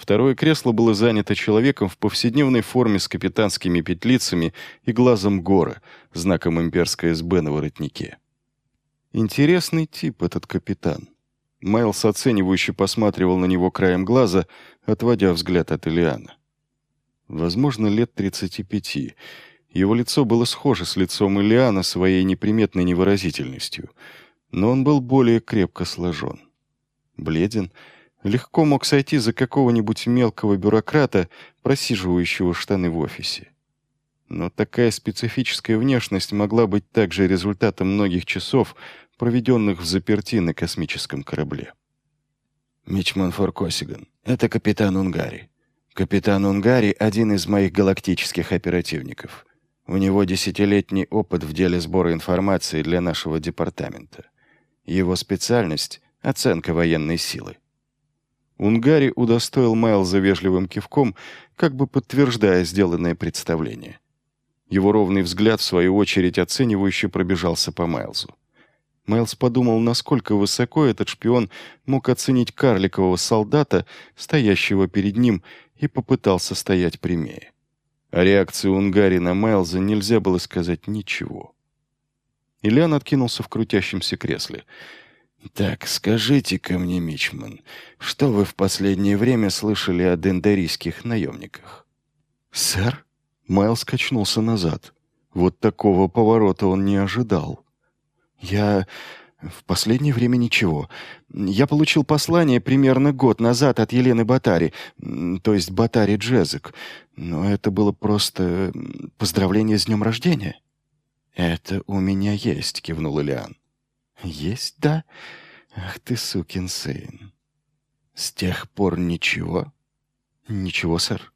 Второе кресло было занято человеком в повседневной форме с капитанскими петлицами и глазом гора, знаком имперской СБ на воротнике. Интересный тип этот капитан. Майлз оценивающе посматривал на него краем глаза, отводя взгляд от Элиана. Возможно, лет 35. Его лицо было схоже с лицом Элиана своей неприметной невыразительностью, но он был более крепко сложен. Бледен, легко мог сойти за какого-нибудь мелкого бюрократа, просиживающего штаны в офисе. Но такая специфическая внешность могла быть также результатом многих часов, проведенных в заперти на космическом корабле. «Мичман Форкосиган, это капитан Унгари. Капитан Унгари — один из моих галактических оперативников. У него 10-летний опыт в деле сбора информации для нашего департамента. Его специальность — оценка военной силы». Унгари удостоил Майлза вежливым кивком, как бы подтверждая сделанное представление. Его ровный взгляд, в свою очередь, оценивающе пробежался по Майлзу. Майлз подумал, насколько высоко этот шпион мог оценить карликового солдата, стоящего перед ним, и попытался стоять прямее. О реакции Унгари на Майлза нельзя было сказать ничего. Ильян откинулся в крутящемся кресле. «Так, скажите-ка мне, Мичман, что вы в последнее время слышали о дендарийских наемниках?» «Сэр?» Майлз качнулся назад. Вот такого поворота он не ожидал. «Я... в последнее время ничего. Я получил послание примерно год назад от Елены Батари, то есть Батари Джезек. Но это было просто поздравление с днем рождения». «Это у меня есть», — кивнул Ильян. «Есть, да? Ах ты, сукин сын». «С тех пор ничего?» «Ничего, сэр».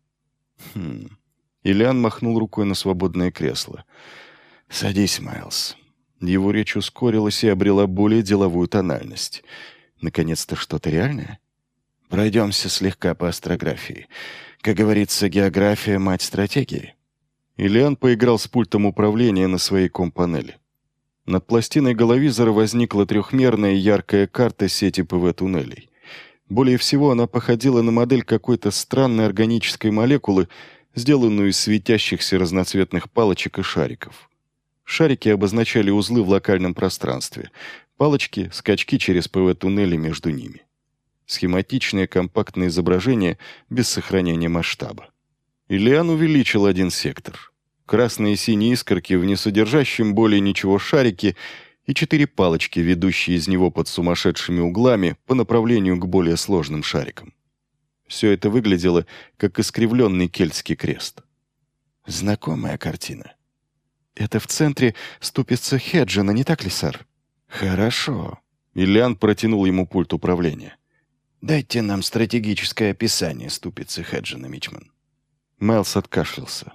Ильян махнул рукой на свободное кресло. «Садись, Майлз». Его речь ускорилась и обрела более деловую тональность. Наконец-то что-то реальное? Пройдемся слегка по астрографии. Как говорится, география — мать стратегии. Ильян поиграл с пультом управления на своей компанели. Над пластиной головизора возникла трехмерная яркая карта сети ПВ-туннелей. Более всего она походила на модель какой-то странной органической молекулы, сделанную из светящихся разноцветных палочек и шариков. Шарики обозначали узлы в локальном пространстве, палочки — скачки через ПВ-туннели между ними. Схематичное компактное изображение без сохранения масштаба. Ильян увеличил один сектор. Красные и синие искорки в несодержащем более ничего шарике и 4 палочки, ведущие из него под сумасшедшими углами по направлению к более сложным шарикам. Все это выглядело как искривленный кельтский крест. Знакомая картина. «Это в центре ступица Хеджина, не так ли, сэр?» «Хорошо». Ильян протянул ему пульт управления. «Дайте нам стратегическое описание ступицы Хеджина, Мичман». Майлз откашлялся.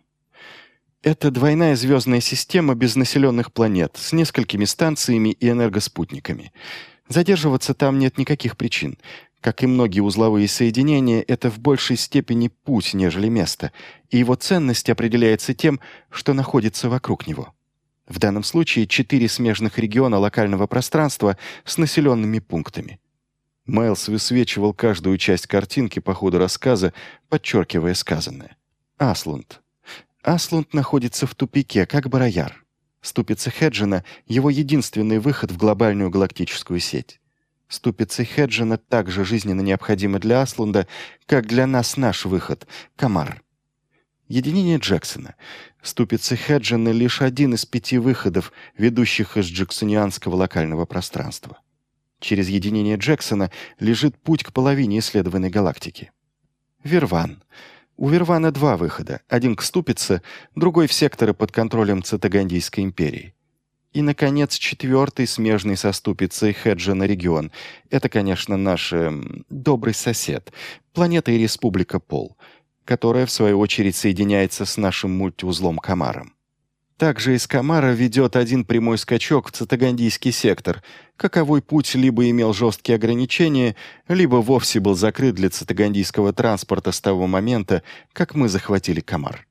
Это двойная звездная система без населенных планет, с несколькими станциями и энергоспутниками. Задерживаться там нет никаких причин. Как и многие узловые соединения, это в большей степени путь, нежели место, и его ценность определяется тем, что находится вокруг него. В данном случае 4 смежных региона локального пространства с населенными пунктами. Майлз высвечивал каждую часть картинки по ходу рассказа, подчеркивая сказанное. Аслунд. Аслунд находится в тупике, как Барояр. Ступица Хеджина — его единственный выход в глобальную галактическую сеть. Ступица Хеджина также жизненно необходима для Аслунда, как для нас наш выход — Камар. Единение Джексона. Ступица Хеджина — лишь один из 5 выходов, ведущих из джексонианского локального пространства. Через единение Джексона лежит путь к половине исследованной галактики. Верван. У Вервана 2 выхода. Один к Ступице, другой в секторы под контролем Цитагандийской империи. И, наконец, 4-й, смежный со Ступицей Хеджина регион. Это, конечно, наш добрый сосед, планета и республика Пол, которая, в свою очередь, соединяется с нашим мультиузлом Камаром. Также из Камара ведет один прямой скачок в Цитагандийский сектор, каковой путь либо имел жесткие ограничения, либо вовсе был закрыт для цитагандийского транспорта с того момента, как мы захватили Камар.